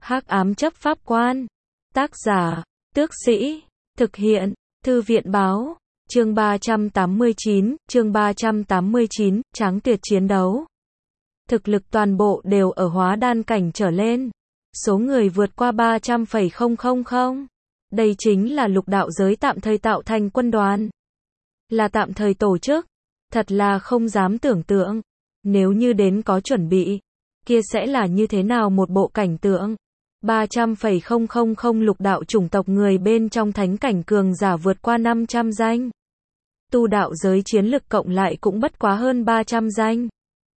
Hắc ám chấp pháp quan. Tác giả, Tước Sĩ. Thực hiện, Thư viện báo. Chương 389, Tráng tuyệt chiến đấu. Thực lực toàn bộ đều ở hóa đan cảnh trở lên. Số người vượt qua 300,000. Đây chính là lục đạo giới tạm thời tạo thành quân đoàn. Là tạm thời tổ chức. Thật là không dám tưởng tượng. Nếu như đến có chuẩn bị, kia sẽ là như thế nào một bộ cảnh tượng. 300,000 lục đạo chủng tộc người bên trong thánh cảnh cường giả vượt qua 500 danh. Tu đạo giới chiến lực cộng lại cũng bất quá hơn 300 danh.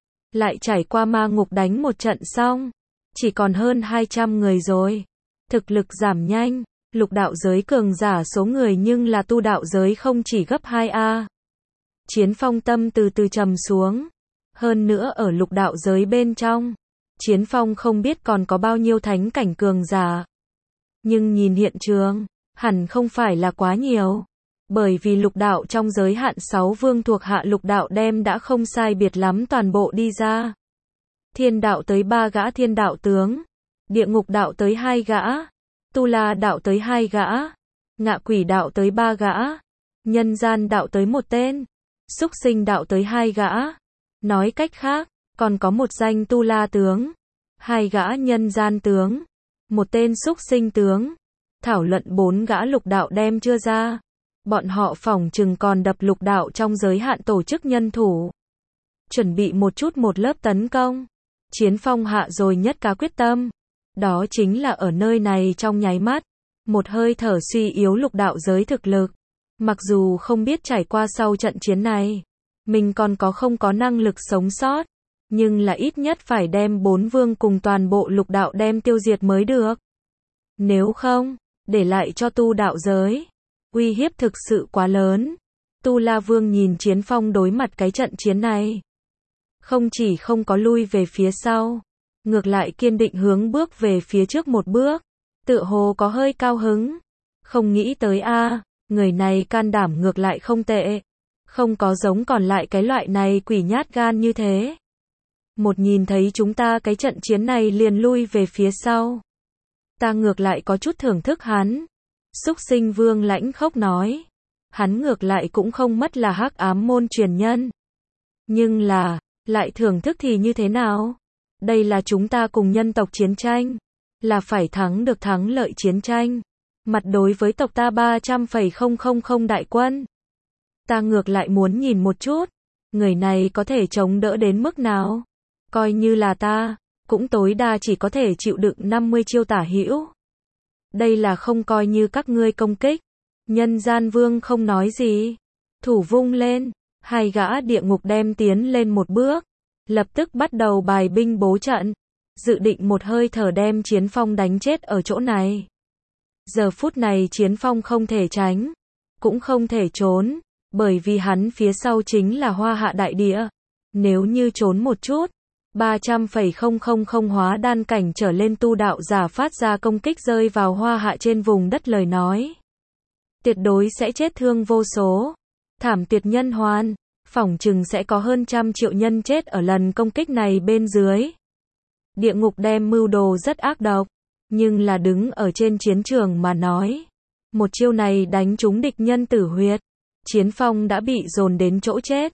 Lại trải qua ma ngục đánh một trận xong, chỉ còn hơn 200 người rồi. Thực lực giảm nhanh, lục đạo giới cường giả số người nhưng là tu đạo giới không chỉ gấp 2A. Chiến Phong tâm từ từ trầm xuống. Hơn nữa ở lục đạo giới bên trong, Chiến Phong không biết còn có bao nhiêu thánh cảnh cường giả. Nhưng nhìn hiện trường, hẳn không phải là quá nhiều. Bởi vì lục đạo trong giới hạn 6 vương thuộc hạ lục đạo đem đã không sai biệt lắm toàn bộ đi ra. Thiên đạo tới 3 gã thiên đạo tướng. Địa ngục đạo tới 2 gã. Tu La đạo tới 2 gã. Ngạ quỷ đạo tới 3 gã. Nhân gian đạo tới 1 tên. Súc sinh đạo tới 2 gã. Nói cách khác, còn có một danh Tu La tướng, 2 gã nhân gian tướng, 1 tên súc sinh tướng. Thảo luận 4 gã lục đạo đem chưa ra. Bọn họ phỏng chừng còn đập lục đạo trong giới hạn tổ chức nhân thủ. Chuẩn bị một lớp tấn công. Chiến Phong hạ rồi nhất cá quyết tâm. Đó chính là ở nơi này trong nháy mắt. Một hơi thở suy yếu lục đạo giới thực lực. Mặc dù không biết trải qua sau trận chiến này, mình còn không có năng lực sống sót. Nhưng là ít nhất phải đem 4 vương cùng toàn bộ lục đạo đem tiêu diệt mới được. Nếu không, để lại cho tu đạo giới, uy hiếp thực sự quá lớn. Tu La Vương nhìn Chiến Phong đối mặt cái trận chiến này. Không chỉ không có lui về phía sau, ngược lại kiên định hướng bước về phía trước một bước. Tựa hồ có hơi cao hứng. Không nghĩ tới người này can đảm ngược lại không tệ. Không có giống còn lại cái loại này quỷ nhát gan như thế. Một nhìn thấy chúng ta cái trận chiến này liền lui về phía sau. Ta ngược lại có chút thưởng thức hắn. Súc sinh vương lãnh khốc nói. Hắn ngược lại cũng không mất là hắc ám môn truyền nhân. Nhưng là, lại thưởng thức thì như thế nào? Đây là chúng ta cùng nhân tộc chiến tranh. Là phải thắng được thắng lợi chiến tranh. Mặt đối với tộc ta 300,000 đại quân. Ta ngược lại muốn nhìn một chút. Người này có thể chống đỡ đến mức nào? Coi như là ta, cũng tối đa chỉ có thể chịu đựng 50 chiêu tả hữu. Đây là không coi như các ngươi công kích. Nhân gian vương không nói gì. Thủ vung lên, 2 gã địa ngục đem tiến lên một bước. Lập tức bắt đầu bài binh bố trận. Dự định một hơi thở đem Chiến Phong đánh chết ở chỗ này. Giờ phút này Chiến Phong không thể tránh, cũng không thể trốn. Bởi vì hắn phía sau chính là Hoa Hạ đại địa. Nếu như trốn một chút, 300,000 hóa đan cảnh trở lên tu đạo giả phát ra công kích rơi vào Hoa Hạ trên vùng đất lời nói. Tuyệt đối sẽ chết thương vô số. Thảm tuyệt nhân hoàn. Phỏng chừng sẽ có hơn 100 triệu nhân chết ở lần công kích này bên dưới. Địa ngục đem mưu đồ rất ác độc. Nhưng là đứng ở trên chiến trường mà nói. Một chiêu này đánh trúng địch nhân tử huyệt. Chiến Phong đã bị dồn đến chỗ chết.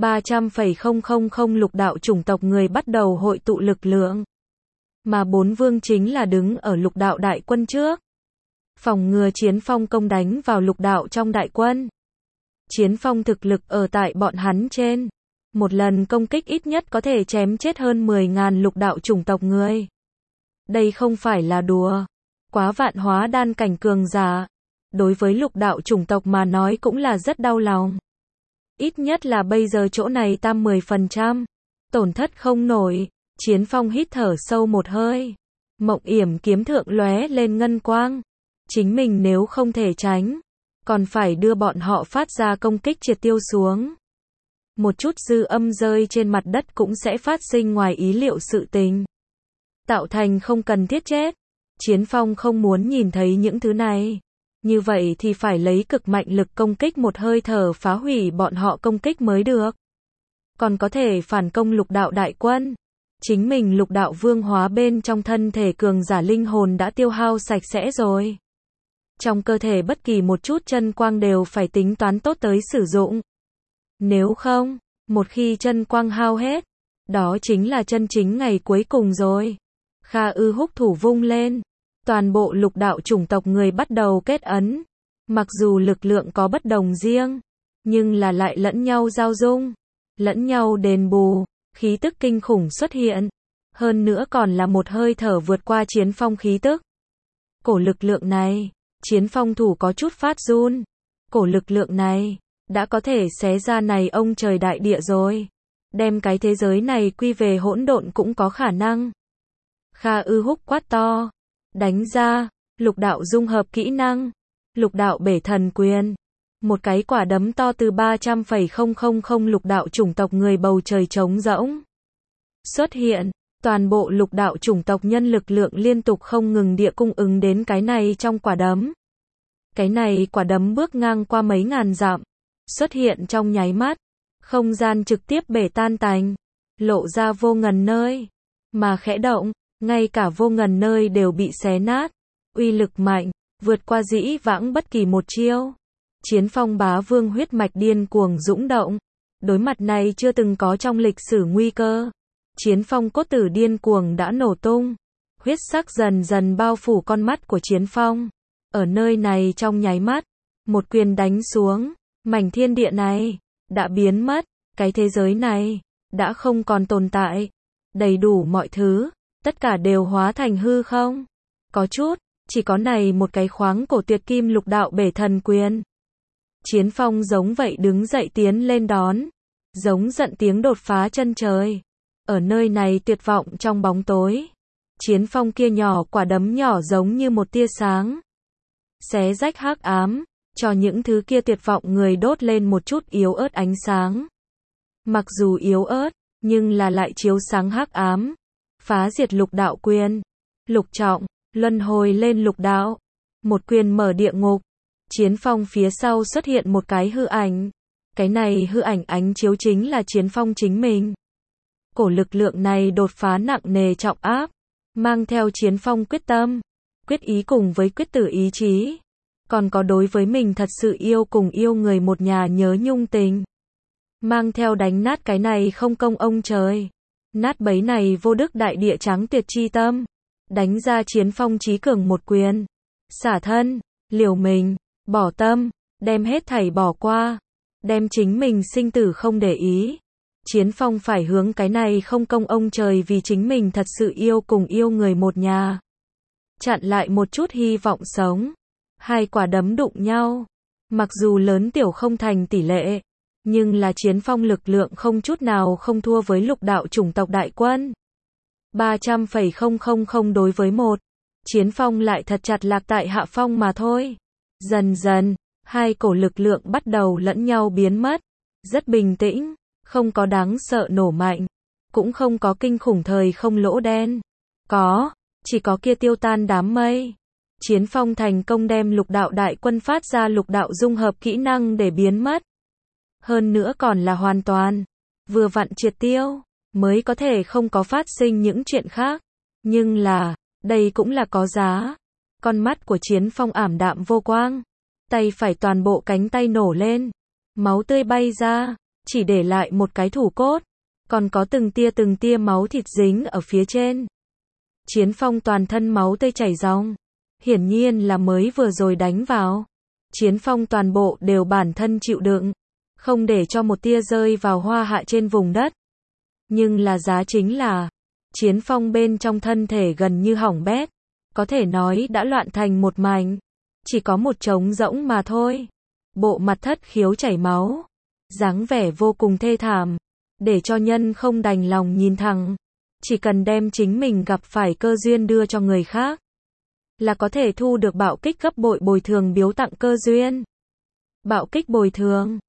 300,000 lục đạo chủng tộc người bắt đầu hội tụ lực lượng. Mà 4 vương chính là đứng ở lục đạo đại quân trước. Phòng ngừa Chiến Phong công đánh vào lục đạo trong đại quân. Chiến Phong thực lực ở tại bọn hắn trên. Một lần công kích ít nhất có thể chém chết hơn 10.000 lục đạo chủng tộc người. Đây không phải là đùa. Quá vạn hóa đan cảnh cường giả. Đối với lục đạo chủng tộc mà nói cũng là rất đau lòng. Ít nhất là bây giờ chỗ này tam 10%. Tổn thất không nổi. Chiến Phong hít thở sâu một hơi. Mộng yểm kiếm thượng lóe lên ngân quang. Chính mình nếu không thể tránh, còn phải đưa bọn họ phát ra công kích triệt tiêu xuống. Một chút dư âm rơi trên mặt đất cũng sẽ phát sinh ngoài ý liệu sự tình. Tạo thành không cần thiết chết. Chiến Phong không muốn nhìn thấy những thứ này. Như vậy thì phải lấy cực mạnh lực công kích một hơi thở phá hủy bọn họ công kích mới được. Còn có thể phản công lục đạo đại quân. Chính mình lục đạo vương hóa bên trong thân thể cường giả linh hồn đã tiêu hao sạch sẽ rồi. Trong cơ thể bất kỳ một chút chân quang đều phải tính toán tốt tới sử dụng. Nếu không, một khi chân quang hao hết, đó chính là chân chính ngày cuối cùng rồi. Kha Ư Húc thủ vung lên, toàn bộ lục đạo chủng tộc người bắt đầu kết ấn. Mặc dù lực lượng có bất đồng riêng, nhưng là lại lẫn nhau giao dung, lẫn nhau đền bù, khí tức kinh khủng xuất hiện. Hơn nữa còn là một hơi thở vượt qua Chiến Phong khí tức. Cổ lực lượng này, Chiến Phong thủ có chút phát run. Cổ lực lượng này, đã có thể xé ra này ông trời đại địa rồi. Đem cái thế giới này quy về hỗn độn cũng có khả năng. Kha Ư Húc quát to, đánh ra, lục đạo dung hợp kỹ năng, lục đạo bể thần quyền. Một cái quả đấm to từ 300,000 lục đạo chủng tộc người bầu trời trống rỗng xuất hiện, toàn bộ lục đạo chủng tộc nhân lực lượng liên tục không ngừng địa cung ứng đến cái này trong quả đấm. Cái này quả đấm bước ngang qua mấy ngàn dặm, xuất hiện trong nháy mắt, không gian trực tiếp bể tan tành, lộ ra vô ngần nơi, mà khẽ động, ngay cả vô ngần nơi đều bị xé nát, uy lực mạnh, vượt qua dĩ vãng bất kỳ một chiêu. Chiến Phong bá vương huyết mạch điên cuồng dũng động, đối mặt này chưa từng có trong lịch sử nguy cơ. Chiến Phong cốt tử điên cuồng đã nổ tung, huyết sắc dần dần bao phủ con mắt của Chiến Phong. Ở nơi này trong nháy mắt, một quyền đánh xuống, mảnh thiên địa này đã biến mất, cái thế giới này đã không còn tồn tại, đầy đủ mọi thứ, tất cả đều hóa thành hư không. Có chút, chỉ có này một cái khoáng cổ tuyệt kim lục đạo bể thần quyền. Chiến Phong giống vậy đứng dậy tiến lên đón, giống giận tiếng đột phá chân trời. Ở nơi này tuyệt vọng trong bóng tối, Chiến Phong kia nhỏ quả đấm nhỏ giống như một tia sáng, xé rách hắc ám, cho những thứ kia tuyệt vọng người đốt lên một chút yếu ớt ánh sáng. Mặc dù yếu ớt, nhưng là lại chiếu sáng hắc ám, phá diệt lục đạo quyền. Lục trọng, luân hồi lên lục đạo, một quyền mở địa ngục. Chiến Phong phía sau xuất hiện một cái hư ảnh. Cái này hư ảnh ánh chiếu chính là Chiến Phong chính mình. Cổ lực lượng này đột phá nặng nề trọng áp, mang theo Chiến Phong quyết tâm, quyết ý cùng với quyết tử ý chí, còn có đối với mình thật sự yêu cùng yêu người một nhà nhớ nhung tình. Mang theo đánh nát cái này không công ông trời, nát bấy này vô đức đại địa trắng tuyệt chi tâm, đánh ra Chiến Phong chí cường một quyền, xả thân, liều mình, bỏ tâm, đem hết thảy bỏ qua, đem chính mình sinh tử không để ý. Chiến Phong phải hướng cái này không công ông trời vì chính mình thật sự yêu cùng yêu người một nhà, chặn lại một chút hy vọng sống. Hai quả đấm đụng nhau, mặc dù lớn tiểu không thành tỷ lệ, nhưng là Chiến Phong lực lượng không chút nào không thua với lục đạo chủng tộc đại quân. 300,000 đối với 1, Chiến Phong lại thật chặt lạc tại hạ phong mà thôi. Dần dần, hai cổ lực lượng bắt đầu lẫn nhau biến mất, rất bình tĩnh, không có đáng sợ nổ mạnh, cũng không có kinh khủng thời không lỗ đen, chỉ có kia tiêu tan đám mây. Chiến Phong thành công đem lục đạo đại quân phát ra lục đạo dung hợp kỹ năng để biến mất. Hơn nữa còn là hoàn toàn, vừa vặn triệt tiêu, mới có thể không có phát sinh những chuyện khác. Nhưng là, đây cũng là có giá. Con mắt của Chiến Phong ảm đạm vô quang, tay phải toàn bộ cánh tay nổ lên, máu tươi bay ra, chỉ để lại một cái thủ cốt, còn có từng tia máu thịt dính ở phía trên. Chiến Phong toàn thân máu tươi chảy ròng, hiển nhiên là mới vừa rồi đánh vào. Chiến Phong toàn bộ đều bản thân chịu đựng, không để cho một tia rơi vào hoa hạ trên vùng đất. Nhưng là giá chính là, Chiến Phong bên trong thân thể gần như hỏng bét, có thể nói đã loạn thành một mảnh, chỉ có một trống rỗng mà thôi. Bộ mặt thất khiếu chảy máu, dáng vẻ vô cùng thê thảm, để cho nhân không đành lòng nhìn thẳng. Chỉ cần đem chính mình gặp phải cơ duyên đưa cho người khác, là có thể thu được bạo kích gấp bội bồi thường biếu tặng cơ duyên. Bạo kích bồi thường